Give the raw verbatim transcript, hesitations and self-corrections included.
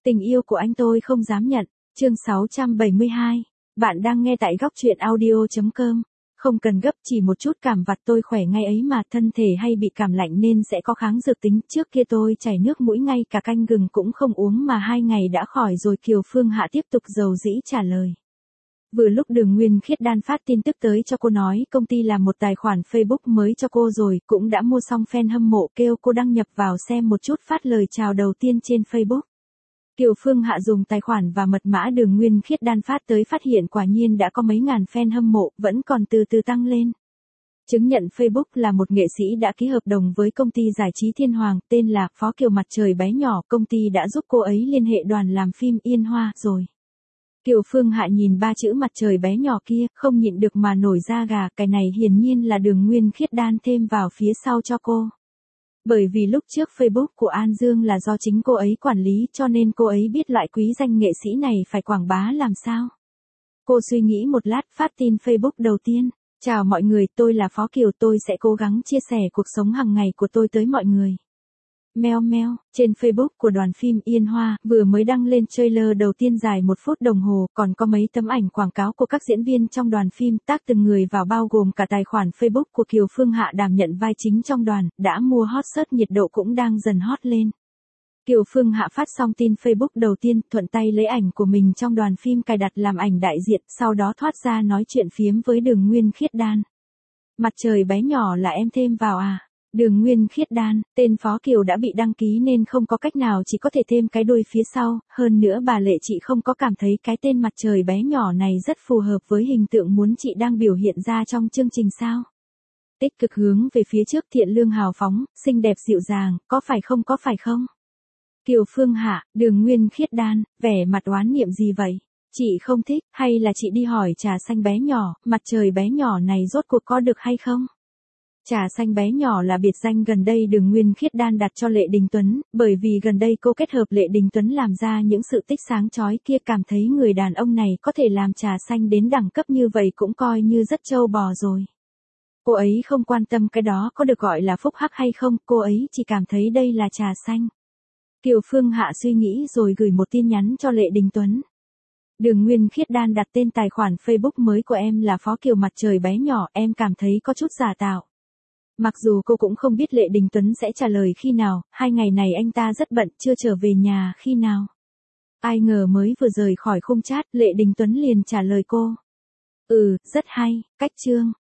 Tình yêu của anh tôi không dám nhận. Chương sáu trăm bảy mươi hai. Bạn đang nghe tại góc truyện audio chấm com. Không cần gấp, chỉ một chút cảm vặt tôi khỏe ngay ấy mà, thân thể hay bị cảm lạnh nên sẽ có kháng dược tính. Trước kia tôi chảy nước mũi ngay cả canh gừng cũng không uống mà hai ngày đã khỏi rồi. Kiều Phương Hạ tiếp tục dầu dĩ trả lời. Vừa lúc Đường Nguyên Khiết Đan phát tin tức tới cho cô nói công ty làm một tài khoản Facebook mới cho cô rồi, cũng đã mua xong fan hâm mộ, kêu cô đăng nhập vào xem một chút, phát lời chào đầu tiên trên Facebook. Kiều Phương Hạ dùng tài khoản và mật mã Đường Nguyên Khiết Đan phát tới, phát hiện quả nhiên đã có mấy ngàn fan hâm mộ, vẫn còn từ từ tăng lên. Chứng nhận Facebook là một nghệ sĩ đã ký hợp đồng với công ty giải trí Thiên Hoàng, tên là Phó Kiều Mặt Trời Bé Nhỏ, công ty đã giúp cô ấy liên hệ đoàn làm phim Yên Hoa rồi. Kiều Phương Hạ nhìn ba chữ Mặt Trời Bé Nhỏ kia, không nhịn được mà nổi da gà, cái này hiển nhiên là Đường Nguyên Khiết Đan thêm vào phía sau cho cô. Bởi vì lúc trước Facebook của An Dương là do chính cô ấy quản lý, cho nên cô ấy biết loại quý danh nghệ sĩ này phải quảng bá làm sao. Cô suy nghĩ một lát, phát tin Facebook đầu tiên. Chào mọi người, tôi là Phó Kiều, tôi sẽ cố gắng chia sẻ cuộc sống hàng ngày của tôi tới mọi người. Meo meo, trên Facebook của đoàn phim Yên Hoa, vừa mới đăng lên trailer đầu tiên dài một phút đồng hồ, còn có mấy tấm ảnh quảng cáo của các diễn viên trong đoàn phim, tác từng người vào bao gồm cả tài khoản Facebook của Kiều Phương Hạ đảm nhận vai chính trong đoàn, đã mua hot search, nhiệt độ cũng đang dần hot lên. Kiều Phương Hạ phát xong tin Facebook đầu tiên, thuận tay lấy ảnh của mình trong đoàn phim cài đặt làm ảnh đại diện, sau đó thoát ra nói chuyện phiếm với Đường Nguyên Khiết Đan. Mặt Trời Bé Nhỏ là em thêm vào à? Đường Nguyên Khiết Đan, tên Phó Kiều đã bị đăng ký nên không có cách nào, chỉ có thể thêm cái đuôi phía sau, hơn nữa bà Lệ chị không có cảm thấy cái tên Mặt Trời Bé Nhỏ này rất phù hợp với hình tượng muốn chị đang biểu hiện ra trong chương trình sao? Tích cực hướng về phía trước, thiện lương hào phóng, xinh đẹp dịu dàng, có phải không có phải không? Kiều Phương Hạ, Đường Nguyên Khiết Đan, vẻ mặt oán niệm gì vậy? Chị không thích, hay là chị đi hỏi Trà Xanh Bé Nhỏ, Mặt Trời Bé Nhỏ này rốt cuộc có được hay không? Trà Xanh Bé Nhỏ là biệt danh gần đây Đường Nguyên Khiết Đan đặt cho Lệ Đình Tuấn, bởi vì gần đây cô kết hợp Lệ Đình Tuấn làm ra những sự tích sáng chói kia, cảm thấy người đàn ông này có thể làm trà xanh đến đẳng cấp như vậy cũng coi như rất trâu bò rồi. Cô ấy không quan tâm cái đó có được gọi là phúc hắc hay không, cô ấy chỉ cảm thấy đây là trà xanh. Kiều Phương Hạ suy nghĩ rồi gửi một tin nhắn cho Lệ Đình Tuấn. Đường Nguyên Khiết Đan đặt tên tài khoản Facebook mới của em là Phó Kiều Mặt Trời Bé Nhỏ, em cảm thấy có chút giả tạo. Mặc dù cô cũng không biết Lệ Đình Tuấn sẽ trả lời khi nào, hai ngày này anh ta rất bận, chưa trở về nhà khi nào. Ai ngờ mới vừa rời khỏi khung chat, Lệ Đình Tuấn liền trả lời cô. Ừ, rất hay, cách chương.